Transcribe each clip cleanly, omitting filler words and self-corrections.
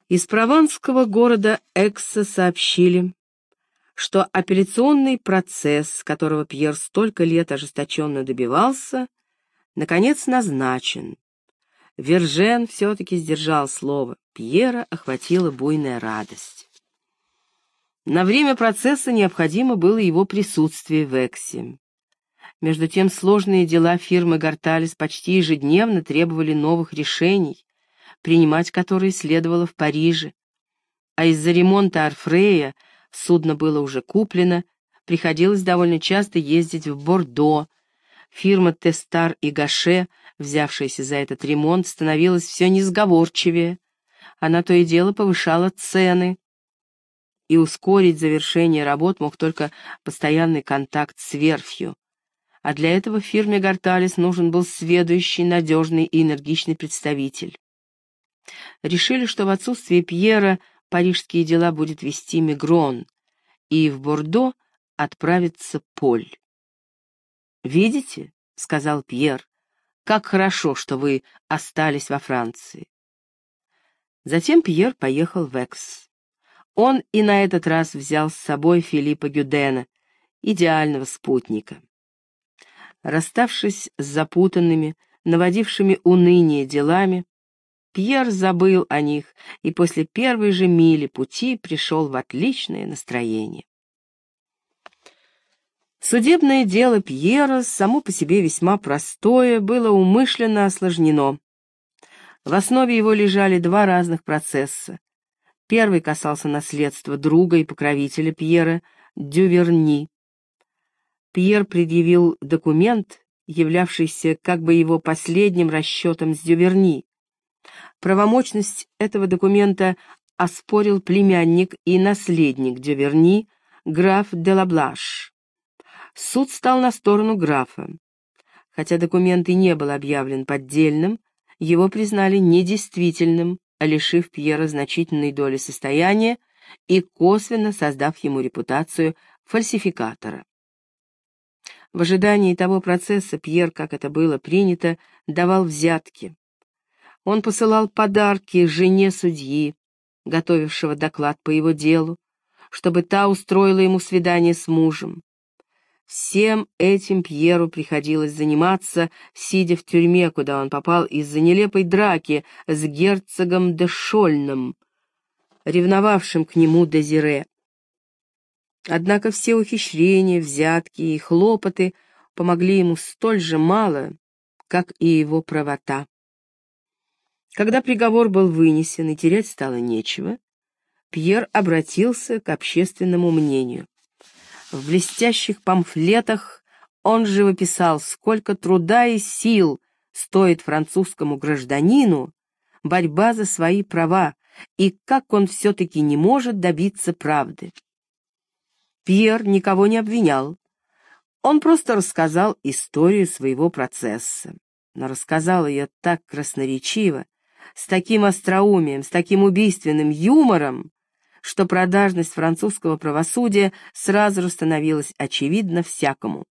Из прованского города Экса сообщили, что апелляционный процесс, которого Пьер столько лет ожесточенно добивался, наконец назначен. Вержен все-таки сдержал слово. Пьера охватила буйная радость. На время процесса необходимо было его присутствие в Эксе. Между тем сложные дела фирмы Горталес почти ежедневно требовали новых решений, принимать которые следовало в Париже. А из-за ремонта Орфрея судно было уже куплено, приходилось довольно часто ездить в Бордо. Фирма Тестар и Гаше, взявшаяся за этот ремонт, становилась все несговорчивее. Она то и дело повышала цены, и ускорить завершение работ мог только постоянный контакт с верфью. А для этого фирме Горталес нужен был сведущий, надежный и энергичный представитель. Решили, что в отсутствие Пьера парижские дела будет вести Мегрон, и в Бордо отправится Поль. «Видите, — сказал Пьер, — как хорошо, что вы остались во Франции». Затем Пьер поехал в Экс. Он и на этот раз взял с собой Филиппа Гюдена, идеального спутника. Расставшись с запутанными, наводившими уныние делами, Пьер забыл о них и после первой же мили пути пришел в отличное настроение. Судебное дело Пьера, само по себе весьма простое, было умышленно осложнено. В основе его лежали два разных процесса. Первый касался наследства друга и покровителя Пьера, Дюверни. Пьер предъявил документ, являвшийся как бы его последним расчетом с Дюверни. Правомочность этого документа оспорил племянник и наследник Дюверни, граф де Лаблаш. Суд стал на сторону графа. Хотя документ и не был объявлен поддельным, его признали недействительным, лишив Пьера значительной доли состояния и косвенно создав ему репутацию фальсификатора. В ожидании того процесса Пьер, как это было принято, давал взятки. Он посылал подарки жене судьи, готовившего доклад по его делу, чтобы та устроила ему свидание с мужем. Всем этим Пьеру приходилось заниматься, сидя в тюрьме, куда он попал из-за нелепой драки с герцогом де Шольным, ревновавшим к нему Дезире. Однако все ухищрения, взятки и хлопоты помогли ему столь же мало, как и его правота. Когда приговор был вынесен и терять стало нечего, Пьер обратился к общественному мнению. В блестящих памфлетах он живописал, сколько труда и сил стоит французскому гражданину борьба за свои права и как он все-таки не может добиться правды. Пьер никого не обвинял. Он просто рассказал историю своего процесса, но рассказал ее так красноречиво, с таким остроумием, с таким убийственным юмором, что продажность французского правосудия сразу становилась очевидна всякому.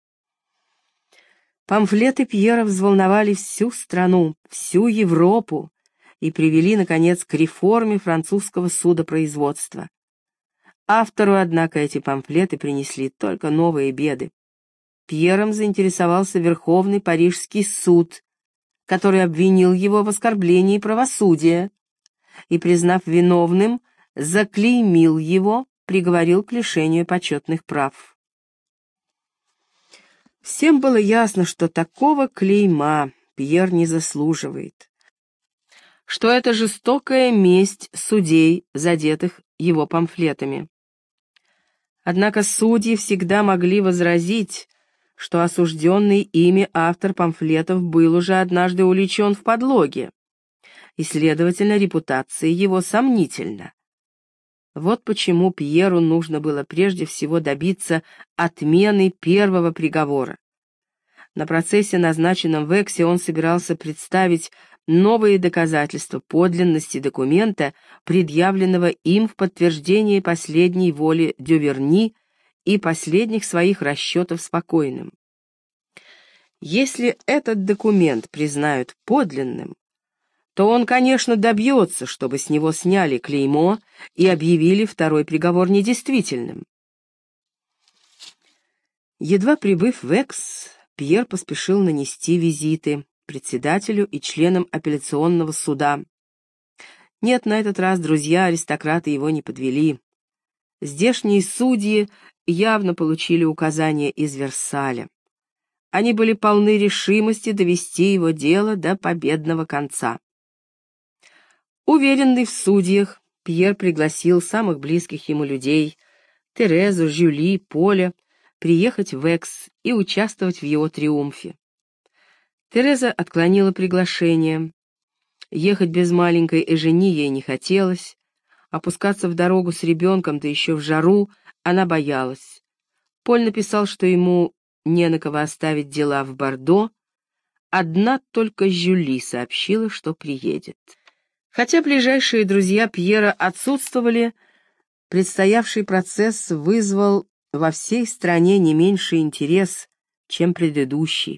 Памфлеты Пьера взволновали всю страну, всю Европу и привели, наконец, к реформе французского судопроизводства. Автору, однако, эти памфлеты принесли только новые беды. Пьером заинтересовался Верховный Парижский суд, который обвинил его в оскорблении правосудия и, признав виновным, заклеймил его, приговорил к лишению почетных прав. Всем было ясно, что такого клейма Пьер не заслуживает, что это жестокая месть судей, задетых его памфлетами. Однако судьи всегда могли возразить, что осужденный ими автор памфлетов был уже однажды уличен в подлоге, и, следовательно, репутация его сомнительна. Вот почему Пьеру нужно было прежде всего добиться отмены первого приговора. На процессе, назначенном в Эксе, он собирался представить новые доказательства подлинности документа, предъявленного им в подтверждение последней воли Дюверни и последних своих расчетов с покойным. Если этот документ признают подлинным, то он, конечно, добьется, чтобы с него сняли клеймо и объявили второй приговор недействительным. Едва прибыв в Экс, Пьер поспешил нанести визиты председателю и членам апелляционного суда. Нет, на этот раз друзья-аристократы его не подвели. Здешние судьи явно получили указания из Версаля. Они были полны решимости довести его дело до победного конца. Уверенный в судьях, Пьер пригласил самых близких ему людей, Терезу, Жюли, Поля, приехать в Экс и участвовать в его триумфе. Тереза отклонила приглашение. Ехать без маленькой Эжени ей не хотелось, опускаться в дорогу с ребенком, да еще в жару, она боялась. Поль написал, что ему не на кого оставить дела в Бордо, одна только Жюли сообщила, что приедет. Хотя ближайшие друзья Пьера отсутствовали, предстоявший процесс вызвал во всей стране не меньший интерес, чем предыдущий.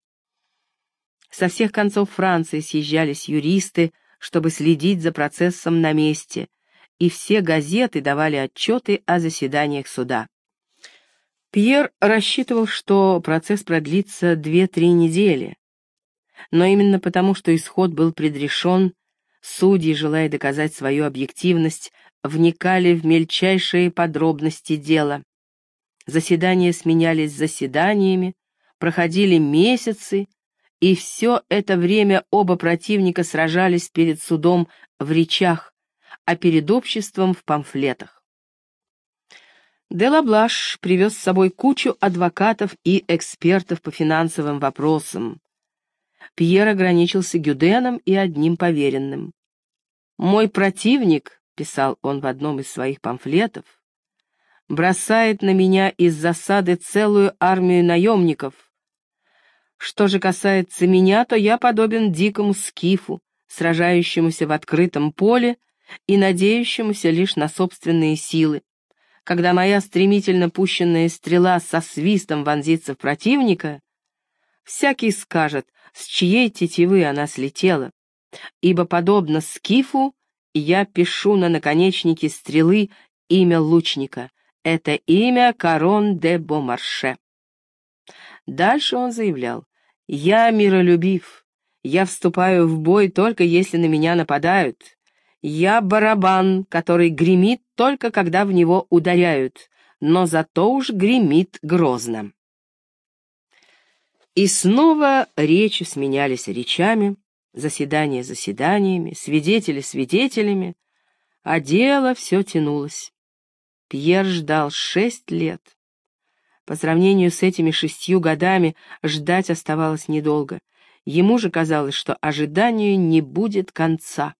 Со всех концов Франции съезжались юристы, чтобы следить за процессом на месте, и все газеты давали отчеты о заседаниях суда. Пьер рассчитывал, что процесс продлится 2-3 недели, но именно потому, что исход был предрешен, судьи, желая доказать свою объективность, вникали в мельчайшие подробности дела. Заседания сменялись заседаниями, проходили месяцы, и все это время оба противника сражались перед судом в речах, а перед обществом в памфлетах. Де Лаблаш привез с собой кучу адвокатов и экспертов по финансовым вопросам. Пьер ограничился Гюденом и одним поверенным. «Мой противник», — писал он в одном из своих памфлетов, «бросает на меня из засады целую армию наемников. Что же касается меня, то я подобен дикому скифу, сражающемуся в открытом поле и надеющемуся лишь на собственные силы. Когда моя стремительно пущенная стрела со свистом вонзится в противника, всякий скажет, с чьей тетивы она слетела, ибо, подобно скифу, я пишу на наконечнике стрелы имя лучника. Это имя Корон де Бомарше». Дальше он заявлял: «Я миролюбив, я вступаю в бой только если на меня нападают. Я барабан, который гремит только когда в него ударяют, но зато уж гремит грозно». И снова речи сменялись речами, заседания заседаниями, свидетели свидетелями, а дело все тянулось. Пьер ждал 6 лет. По сравнению с этими 6 годами ждать оставалось недолго. Ему же казалось, что ожиданию не будет конца.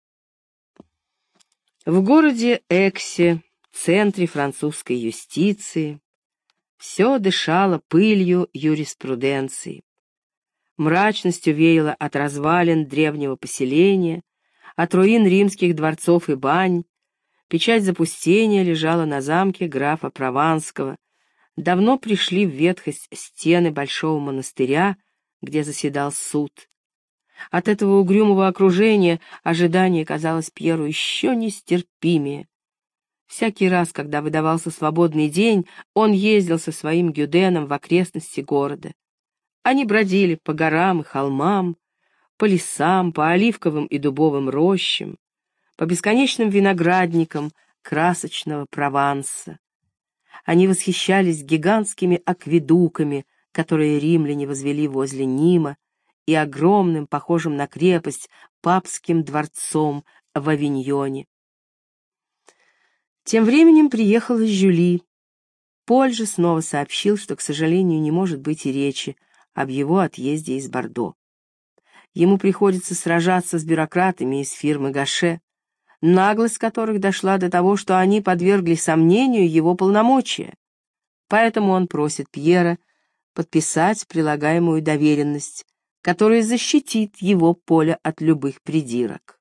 В городе Эксе, центре французской юстиции, все дышало пылью юриспруденции. Мрачностью веяло от развалин древнего поселения, от руин римских дворцов и бань. Печать запустения лежала на замке графа Прованского. Давно пришли в ветхость стены большого монастыря, где заседал суд. От этого угрюмого окружения ожидание казалось Пьеру еще нестерпимее. Всякий раз, когда выдавался свободный день, он ездил со своим Гюденом в окрестности города. Они бродили по горам и холмам, по лесам, по оливковым и дубовым рощам, по бесконечным виноградникам красочного Прованса. Они восхищались гигантскими акведуками, которые римляне возвели возле Нима, и огромным, похожим на крепость, папским дворцом в Авиньоне. Тем временем приехала Жюли. Поль же снова сообщил, что, к сожалению, не может быть и речи об его отъезде из Бордо. Ему приходится сражаться с бюрократами из фирмы Гаше, наглость которых дошла до того, что они подвергли сомнению его полномочия. Поэтому он просит Пьера подписать прилагаемую доверенность, которая защитит его Поля от любых придирок.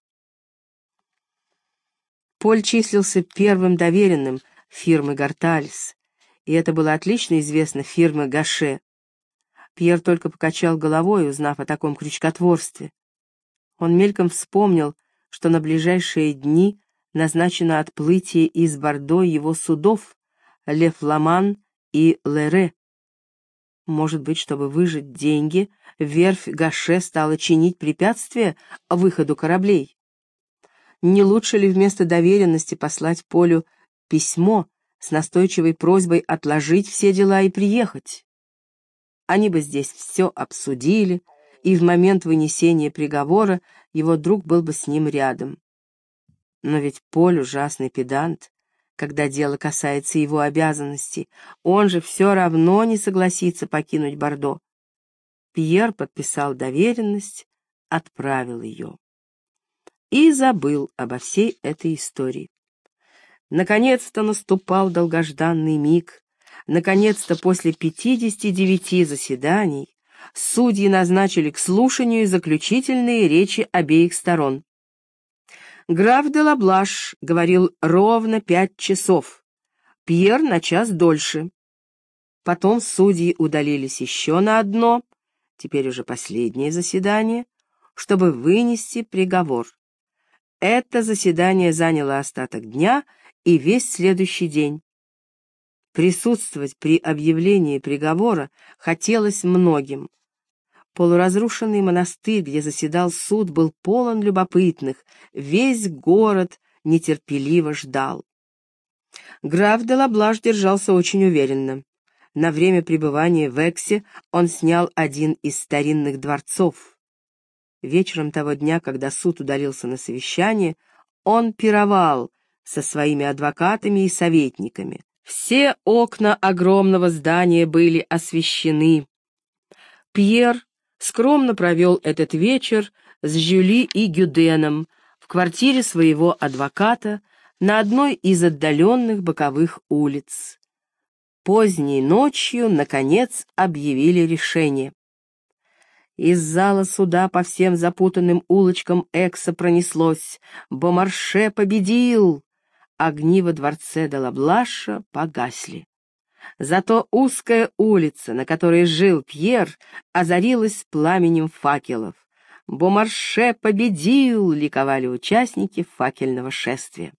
Поль числился первым доверенным фирмы Гартальс, и это было отлично известно фирме Гаше. Пьер только покачал головой, узнав о таком крючкотворстве. Он мельком вспомнил, что на ближайшие дни назначено отплытие из Бордо его судов «Ле Фламан» и «Лере». Может быть, чтобы выжать деньги, верфь Гаше стала чинить препятствия выходу кораблей. Не лучше ли вместо доверенности послать Полю письмо с настойчивой просьбой отложить все дела и приехать? Они бы здесь все обсудили, и в момент вынесения приговора его друг был бы с ним рядом. Но ведь Поль ужасный педант, когда дело касается его обязанностей, он же все равно не согласится покинуть Бордо. Пьер подписал доверенность, отправил ее. И забыл обо всей этой истории. Наконец-то наступал долгожданный миг. Наконец-то после 59 заседаний судьи назначили к слушанию заключительные речи обеих сторон. Граф де Лаблаш говорил ровно 5 часов, Пьер на час дольше. Потом судьи удалились еще на одно, теперь уже последнее заседание, чтобы вынести приговор. Это заседание заняло остаток дня и весь следующий день. Присутствовать при объявлении приговора хотелось многим. Полуразрушенный монастырь, где заседал суд, был полон любопытных, весь город нетерпеливо ждал. Граф де Лаблаш держался очень уверенно. На время пребывания в Эксе он снял один из старинных дворцов. Вечером того дня, когда суд удалился на совещание, он пировал со своими адвокатами и советниками. Все окна огромного здания были освещены. Пьер скромно провел этот вечер с Жюли и Гюденом в квартире своего адвоката на одной из отдаленных боковых улиц. Поздней ночью, наконец, объявили решение. Из зала суда по всем запутанным улочкам Экса пронеслось: «Бомарше победил!» Огни во дворце де Лаблаша погасли. Зато узкая улица, на которой жил Пьер, озарилась пламенем факелов. «Бомарше победил!» — ликовали участники факельного шествия.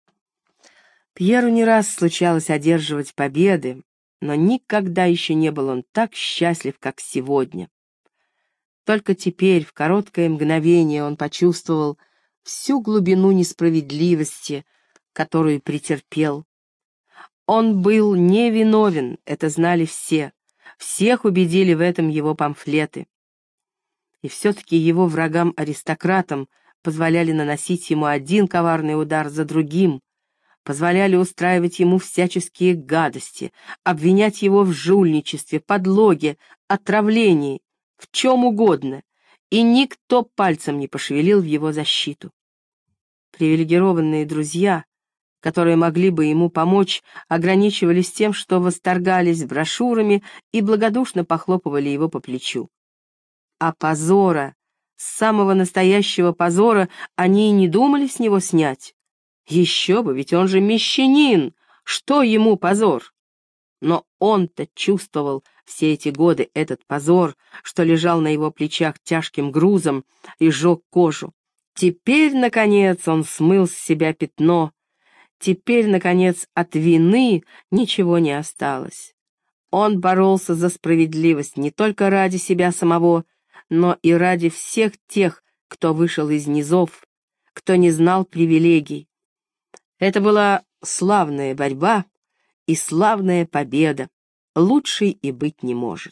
Пьеру не раз случалось одерживать победы, но никогда еще не был он так счастлив, как сегодня. Только теперь, в короткое мгновение, он почувствовал всю глубину несправедливости, которую претерпел. Он был невиновен, это знали все. Всех убедили в этом его памфлеты. И все-таки его врагам-аристократам позволяли наносить ему один коварный удар за другим, позволяли устраивать ему всяческие гадости, обвинять его в жульничестве, подлоге, отравлении, в чем угодно, и никто пальцем не пошевелил в его защиту. Привилегированные друзья, которые могли бы ему помочь, ограничивались тем, что восторгались брошюрами и благодушно похлопывали его по плечу. А позора, самого настоящего позора, они и не думали с него снять. Еще бы, ведь он же мещанин, что ему позор? Но он-то чувствовал все эти годы этот позор, что лежал на его плечах тяжким грузом и жег кожу. Теперь, наконец, он смыл с себя пятно. Теперь, наконец, от вины ничего не осталось. Он боролся за справедливость не только ради себя самого, но и ради всех тех, кто вышел из низов, кто не знал привилегий. Это была славная борьба и славная победа. Лучшей и быть не может.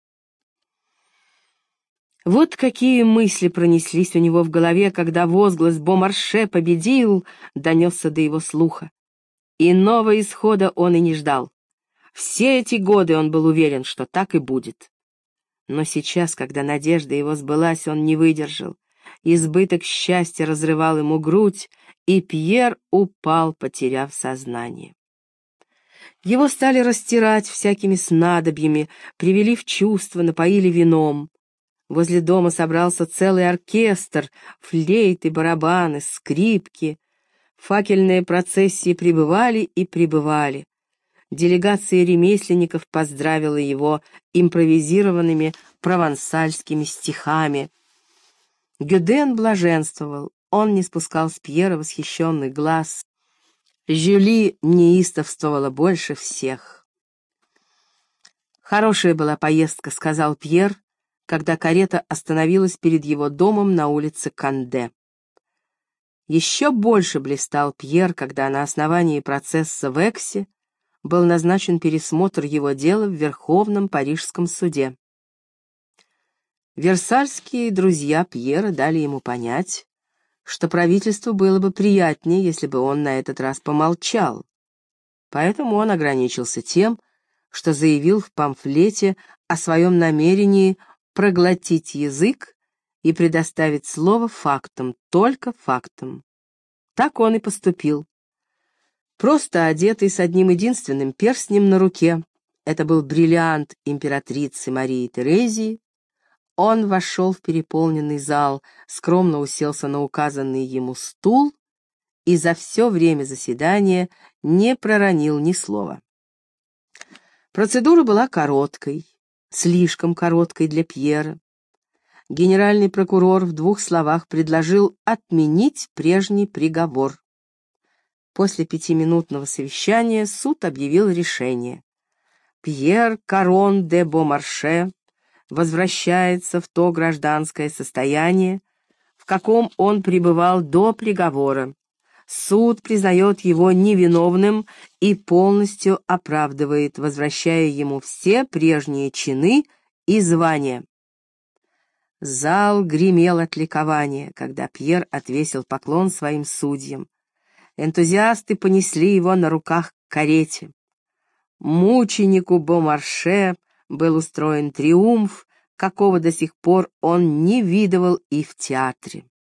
Вот какие мысли пронеслись у него в голове, когда возглас «Бомарше победил» донесся до его слуха. Иного исхода он и не ждал. Все эти годы он был уверен, что так и будет. Но сейчас, когда надежда его сбылась, он не выдержал. Избыток счастья разрывал ему грудь, и Пьер упал, потеряв сознание. Его стали растирать всякими снадобьями, привели в чувство, напоили вином. Возле дома собрался целый оркестр, флейты, барабаны, скрипки. Факельные процессии прибывали и прибывали. Делегация ремесленников поздравила его импровизированными провансальскими стихами. Гюден блаженствовал, он не спускал с Пьера восхищенных глаз. Жюли неистовствовала больше всех. «Хорошая была поездка», — сказал Пьер, когда карета остановилась перед его домом на улице Канде. Еще больше блистал Пьер, когда на основании процесса в Эксе был назначен пересмотр его дела в Верховном Парижском суде. Версальские друзья Пьера дали ему понять, что правительству было бы приятнее, если бы он на этот раз помолчал. Поэтому он ограничился тем, что заявил в памфлете о своем намерении проглотить язык и предоставить слово фактам, только фактам. Так он и поступил. Просто одетый с одним единственным перстнем на руке, это был бриллиант императрицы Марии Терезии, он вошел в переполненный зал, скромно уселся на указанный ему стул и за все время заседания не проронил ни слова. Процедура была короткой, слишком короткой для Пьера. Генеральный прокурор в 2 словах предложил отменить прежний приговор. После 5-минутного совещания суд объявил решение. Пьер Карон де Бомарше возвращается в то гражданское состояние, в каком он пребывал до приговора. Суд признает его невиновным и полностью оправдывает, возвращая ему все прежние чины и звания. Зал гремел от ликования, когда Пьер отвесил поклон своим судьям. Энтузиасты понесли его на руках к карете. Мученику Бомарше был устроен триумф, какого до сих пор он не видывал и в театре.